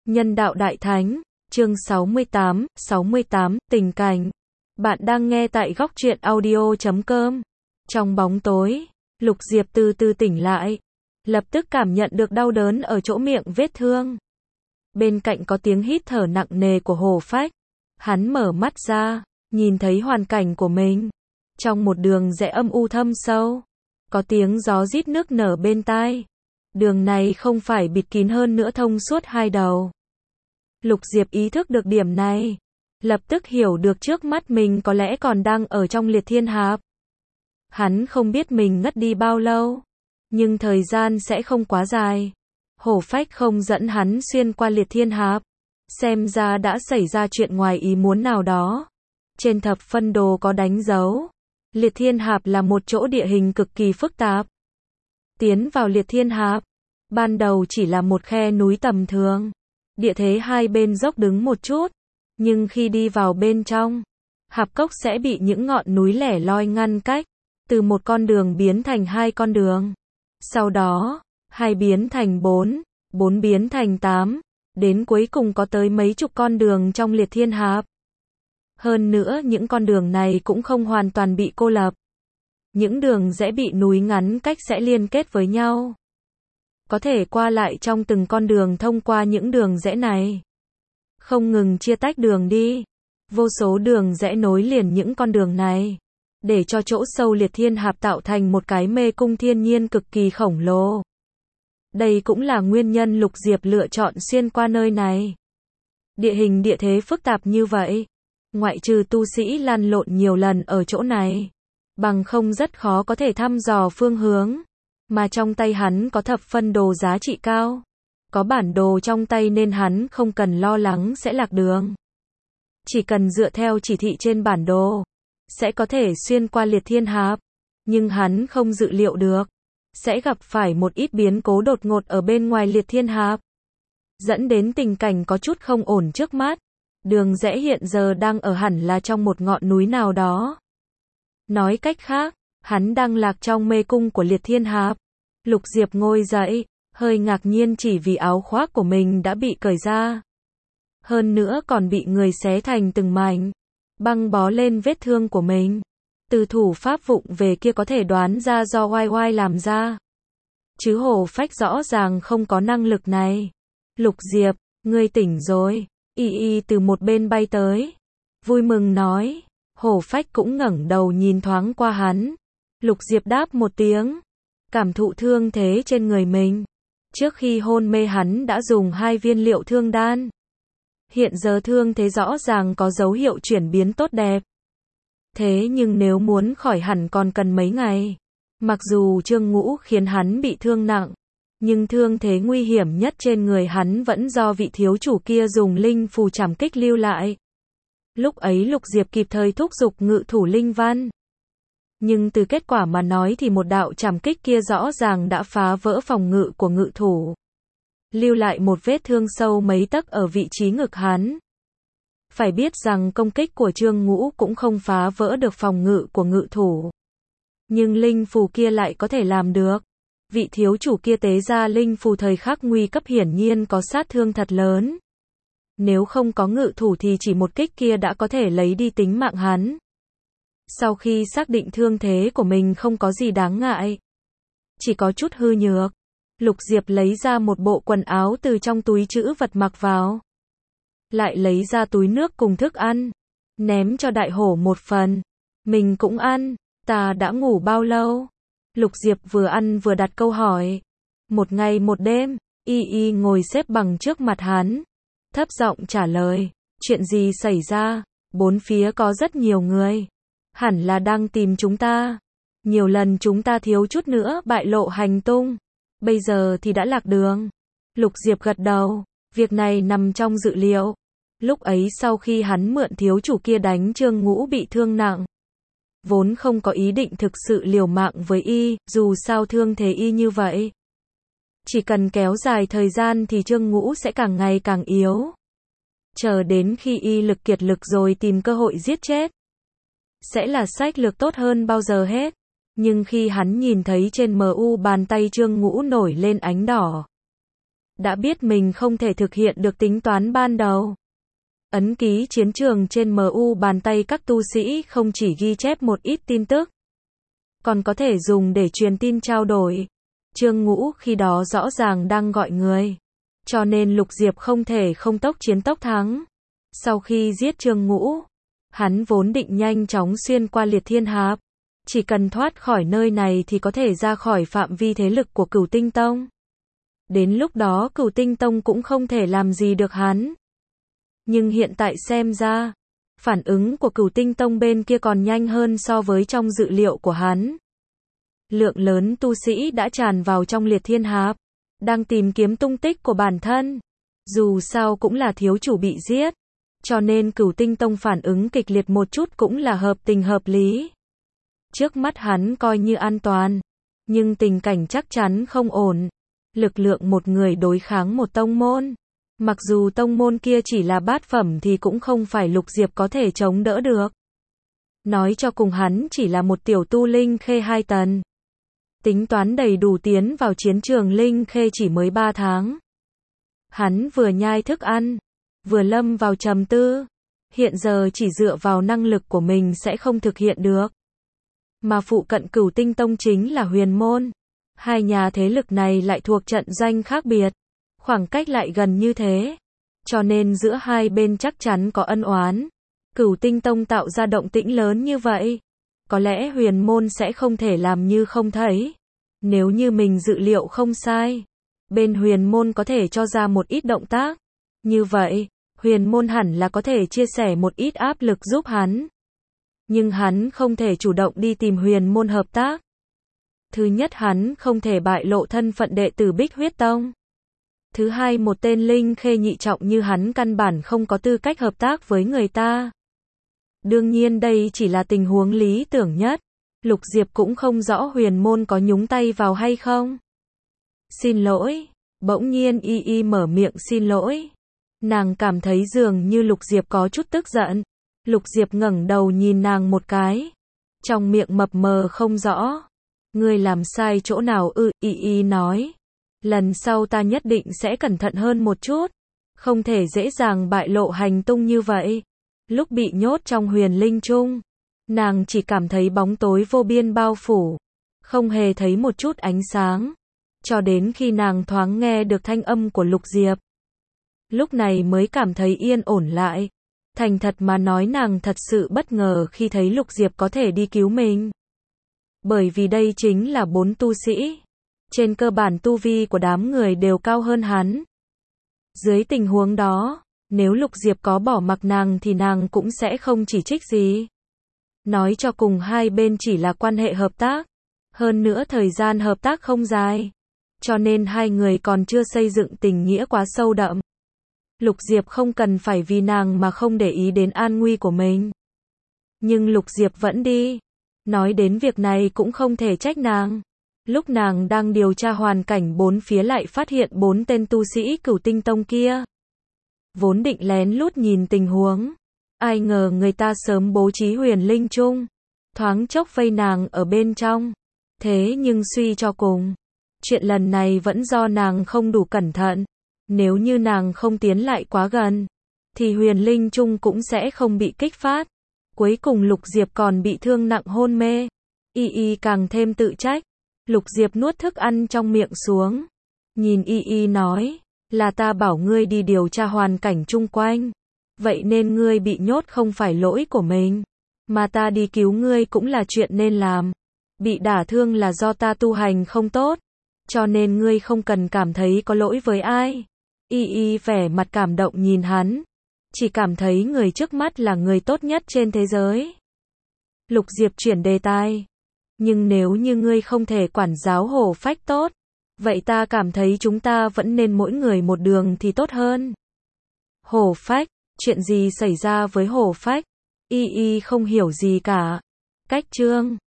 Nhân đạo Đại Thánh, chương 68, tình cảnh. Bạn đang nghe tại góc truyện audio.com. Trong bóng tối, Lục Diệp từ từ tỉnh lại. Lập tức cảm nhận được đau đớn ở chỗ miệng vết thương. Bên cạnh có tiếng hít thở nặng nề của Hồ Phách. Hắn mở mắt ra, nhìn thấy hoàn cảnh của mình. Trong một đường rẽ âm u thâm sâu, có tiếng gió rít nức nở bên tai. Đường này không phải bịt kín hơn nữa thông suốt hai đầu. Lục Diệp ý thức được điểm này, lập tức hiểu được trước mắt mình có lẽ còn đang ở trong liệt thiên hạp. Hắn không biết mình ngất đi bao lâu, nhưng thời gian sẽ không quá dài. Hổ Phách không dẫn hắn xuyên qua liệt thiên hạp, xem ra đã xảy ra chuyện ngoài ý muốn nào đó. Trên thập phân đồ có đánh dấu, liệt thiên hạp là một chỗ địa hình cực kỳ phức tạp. Tiến vào liệt thiên hạp, ban đầu chỉ là một khe núi tầm thường. Địa thế hai bên dốc đứng một chút, nhưng khi đi vào bên trong, hạp cốc sẽ bị những ngọn núi lẻ loi ngăn cách, từ một con đường biến thành hai con đường. Sau đó, hai biến thành bốn, bốn biến thành 8, đến cuối cùng có tới mấy chục con đường trong liệt thiên hạp. Hơn nữa những con đường này cũng không hoàn toàn bị cô lập. Những đường rẽ bị núi ngắn cách sẽ liên kết với nhau. Có thể qua lại trong từng con đường thông qua những đường rẽ này. Không ngừng chia tách đường đi. Vô số đường rẽ nối liền những con đường này, để cho chỗ sâu liệt thiên hạp tạo thành một cái mê cung thiên nhiên cực kỳ khổng lồ. Đây cũng là nguyên nhân Lục Diệp lựa chọn xuyên qua nơi này. Địa hình địa thế phức tạp như vậy, ngoại trừ tu sĩ lăn lộn nhiều lần ở chỗ này, bằng không rất khó có thể thăm dò phương hướng. Mà trong tay hắn có thập phân đồ giá trị cao, có bản đồ trong tay nên hắn không cần lo lắng sẽ lạc đường. Chỉ cần dựa theo chỉ thị trên bản đồ, sẽ có thể xuyên qua liệt thiên hạp. Nhưng hắn không dự liệu được, sẽ gặp phải một ít biến cố đột ngột ở bên ngoài liệt thiên hạp, dẫn đến tình cảnh có chút không ổn trước mắt. Đường rẽ hiện giờ đang ở hẳn là trong một ngọn núi nào đó. Nói cách khác, hắn đang lạc trong mê cung của liệt thiên hạp. Lục Diệp ngồi dậy, hơi ngạc nhiên chỉ vì áo khoác của mình đã bị cởi ra. Hơn nữa còn bị người xé thành từng mảnh, băng bó lên vết thương của mình. Từ thủ pháp vụng về kia có thể đoán ra do oai oai làm ra. Chứ Hồ Phách rõ ràng không có năng lực này. Lục Diệp, ngươi tỉnh rồi. Y từ một bên bay tới, vui mừng nói. Hồ Phách cũng ngẩng đầu nhìn thoáng qua hắn. Lục Diệp đáp một tiếng, cảm thụ thương thế trên người mình. Trước khi hôn mê hắn đã dùng 2 viên liệu thương đan. Hiện giờ thương thế rõ ràng có dấu hiệu chuyển biến tốt đẹp. Thế nhưng nếu muốn khỏi hẳn còn cần mấy ngày. Mặc dù Trương Ngũ khiến hắn bị thương nặng, nhưng thương thế nguy hiểm nhất trên người hắn vẫn do vị thiếu chủ kia dùng linh phù trảm kích lưu lại. Lúc ấy Lục Diệp kịp thời thúc giục ngự thủ linh văn. Nhưng từ kết quả mà nói thì một đạo trảm kích kia rõ ràng đã phá vỡ phòng ngự của ngự thủ, lưu lại một vết thương sâu mấy tấc ở vị trí ngực hắn. Phải biết rằng công kích của Trương Ngũ cũng không phá vỡ được phòng ngự của ngự thủ, nhưng linh phù kia lại có thể làm được. Vị thiếu chủ kia tế ra linh phù thời khắc nguy cấp hiển nhiên có sát thương thật lớn. Nếu không có ngự thủ thì chỉ một kích kia đã có thể lấy đi tính mạng hắn. Sau khi xác định thương thế của mình không có gì đáng ngại, chỉ có chút hư nhược, Lục Diệp lấy ra một bộ quần áo từ trong túi trữ vật mặc vào. Lại lấy ra túi nước cùng thức ăn, ném cho đại hổ một phần. Mình cũng ăn, ta đã ngủ bao lâu? Lục Diệp vừa ăn vừa đặt câu hỏi. 1 ngày 1 đêm, Y ngồi xếp bằng trước mặt hắn, thấp giọng trả lời. Chuyện gì xảy ra? Bốn phía có rất nhiều người, hẳn là đang tìm chúng ta. Nhiều lần chúng ta thiếu chút nữa bại lộ hành tung, bây giờ thì đã lạc đường. Lục Diệp gật đầu, việc này nằm trong dự liệu. Lúc ấy sau khi hắn mượn thiếu chủ kia đánh Trương Ngũ bị thương nặng, vốn không có ý định thực sự liều mạng với Y, dù sao thương thế Y như vậy, chỉ cần kéo dài thời gian thì Trương Ngũ sẽ càng ngày càng yếu. Chờ đến khi Y lực kiệt lực rồi tìm cơ hội giết chết, sẽ là sách lược tốt hơn bao giờ hết. Nhưng khi hắn nhìn thấy trên MU bàn tay Trương Ngũ nổi lên ánh đỏ, đã biết mình không thể thực hiện được tính toán ban đầu. Ấn ký chiến trường trên MU bàn tay các tu sĩ không chỉ ghi chép một ít tin tức, còn có thể dùng để truyền tin trao đổi. Trương Ngũ khi đó rõ ràng đang gọi người, cho nên Lục Diệp không thể không tốc chiến tốc thắng. Sau khi giết Trương Ngũ, hắn vốn định nhanh chóng xuyên qua Liệt Thiên Hạp, chỉ cần thoát khỏi nơi này thì có thể ra khỏi phạm vi thế lực của Cửu Tinh Tông. Đến lúc đó Cửu Tinh Tông cũng không thể làm gì được hắn. Nhưng hiện tại xem ra, phản ứng của Cửu Tinh Tông bên kia còn nhanh hơn so với trong dự liệu của hắn. Lượng lớn tu sĩ đã tràn vào trong Liệt Thiên Hạp, đang tìm kiếm tung tích của bản thân. Dù sao cũng là thiếu chủ bị giết, cho nên Cửu Tinh Tông phản ứng kịch liệt một chút cũng là hợp tình hợp lý. Trước mắt hắn coi như an toàn, nhưng tình cảnh chắc chắn không ổn. Lực lượng một người đối kháng một tông môn, mặc dù tông môn kia chỉ là bát phẩm thì cũng không phải Lục Diệp có thể chống đỡ được. Nói cho cùng hắn chỉ là một tiểu tu linh khê 2 tầng. Tính toán đầy đủ tiến vào chiến trường linh khê chỉ mới 3 tháng. Hắn vừa nhai thức ăn, vừa lâm vào trầm tư. Hiện giờ chỉ dựa vào năng lực của mình sẽ không thực hiện được. Mà phụ cận Cửu Tinh Tông chính là Huyền Môn. Hai nhà thế lực này lại thuộc trận doanh khác biệt, khoảng cách lại gần như thế, cho nên giữa hai bên chắc chắn có ân oán. Cửu Tinh Tông tạo ra động tĩnh lớn như vậy, có lẽ Huyền Môn sẽ không thể làm như không thấy. Nếu như mình dự liệu không sai, bên Huyền Môn có thể cho ra một ít động tác, như vậy, Huyền Môn hẳn là có thể chia sẻ một ít áp lực giúp hắn. Nhưng hắn không thể chủ động đi tìm Huyền Môn hợp tác. Thứ nhất, hắn không thể bại lộ thân phận đệ tử Bích Huyết Tông. Thứ hai, một tên linh khê nhị trọng như hắn căn bản không có tư cách hợp tác với người ta. Đương nhiên đây chỉ là tình huống lý tưởng nhất. Lục Diệp cũng không rõ Huyền Môn có nhúng tay vào hay không. Xin lỗi. Bỗng nhiên Y Y mở miệng xin lỗi. Nàng cảm thấy dường như Lục Diệp có chút tức giận. Lục Diệp ngẩng đầu nhìn nàng một cái, trong miệng mập mờ không rõ. Ngươi làm sai chỗ nào ư? Y Y nói. Lần sau ta nhất định sẽ cẩn thận hơn một chút, không thể dễ dàng bại lộ hành tung như vậy. Lúc bị nhốt trong Huyền Linh Trung, nàng chỉ cảm thấy bóng tối vô biên bao phủ, không hề thấy một chút ánh sáng, cho đến khi nàng thoáng nghe được thanh âm của Lục Diệp. Lúc này mới cảm thấy yên ổn lại. Thành thật mà nói, nàng thật sự bất ngờ khi thấy Lục Diệp có thể đi cứu mình. Bởi vì đây chính là 4 tu sĩ. Trên cơ bản tu vi của đám người đều cao hơn hắn. Dưới tình huống đó, nếu Lục Diệp có bỏ mặc nàng thì nàng cũng sẽ không chỉ trích gì. Nói cho cùng hai bên chỉ là quan hệ hợp tác. Hơn nữa thời gian hợp tác không dài, cho nên hai người còn chưa xây dựng tình nghĩa quá sâu đậm. Lục Diệp không cần phải vì nàng mà không để ý đến an nguy của mình. Nhưng Lục Diệp vẫn đi. Nói đến việc này cũng không thể trách nàng. Lúc nàng đang điều tra hoàn cảnh bốn phía lại phát hiện 4 tên tu sĩ Cửu Tinh Tông kia. Vốn định lén lút nhìn tình huống, ai ngờ người ta sớm bố trí Huyền Linh Trung, thoáng chốc vây nàng ở bên trong. Thế nhưng suy cho cùng, chuyện lần này vẫn do nàng không đủ cẩn thận. Nếu như nàng không tiến lại quá gần, thì Huyền Linh Trung cũng sẽ không bị kích phát. Cuối cùng Lục Diệp còn bị thương nặng hôn mê. Y Y càng thêm tự trách. Lục Diệp nuốt thức ăn trong miệng xuống, nhìn Y Y nói, là ta bảo ngươi đi điều tra hoàn cảnh chung quanh, vậy nên ngươi bị nhốt không phải lỗi của mình, mà ta đi cứu ngươi cũng là chuyện nên làm. Bị đả thương là do ta tu hành không tốt, cho nên ngươi không cần cảm thấy có lỗi với ai. Y Y vẻ mặt cảm động nhìn hắn, chỉ cảm thấy người trước mắt là người tốt nhất trên thế giới. Lục Diệp chuyển đề tài. Nhưng nếu như ngươi không thể quản giáo Hổ Phách tốt, vậy ta cảm thấy chúng ta vẫn nên mỗi người một đường thì tốt hơn. Hổ Phách, chuyện gì xảy ra với Hổ Phách? Y Y không hiểu gì cả. Cách chương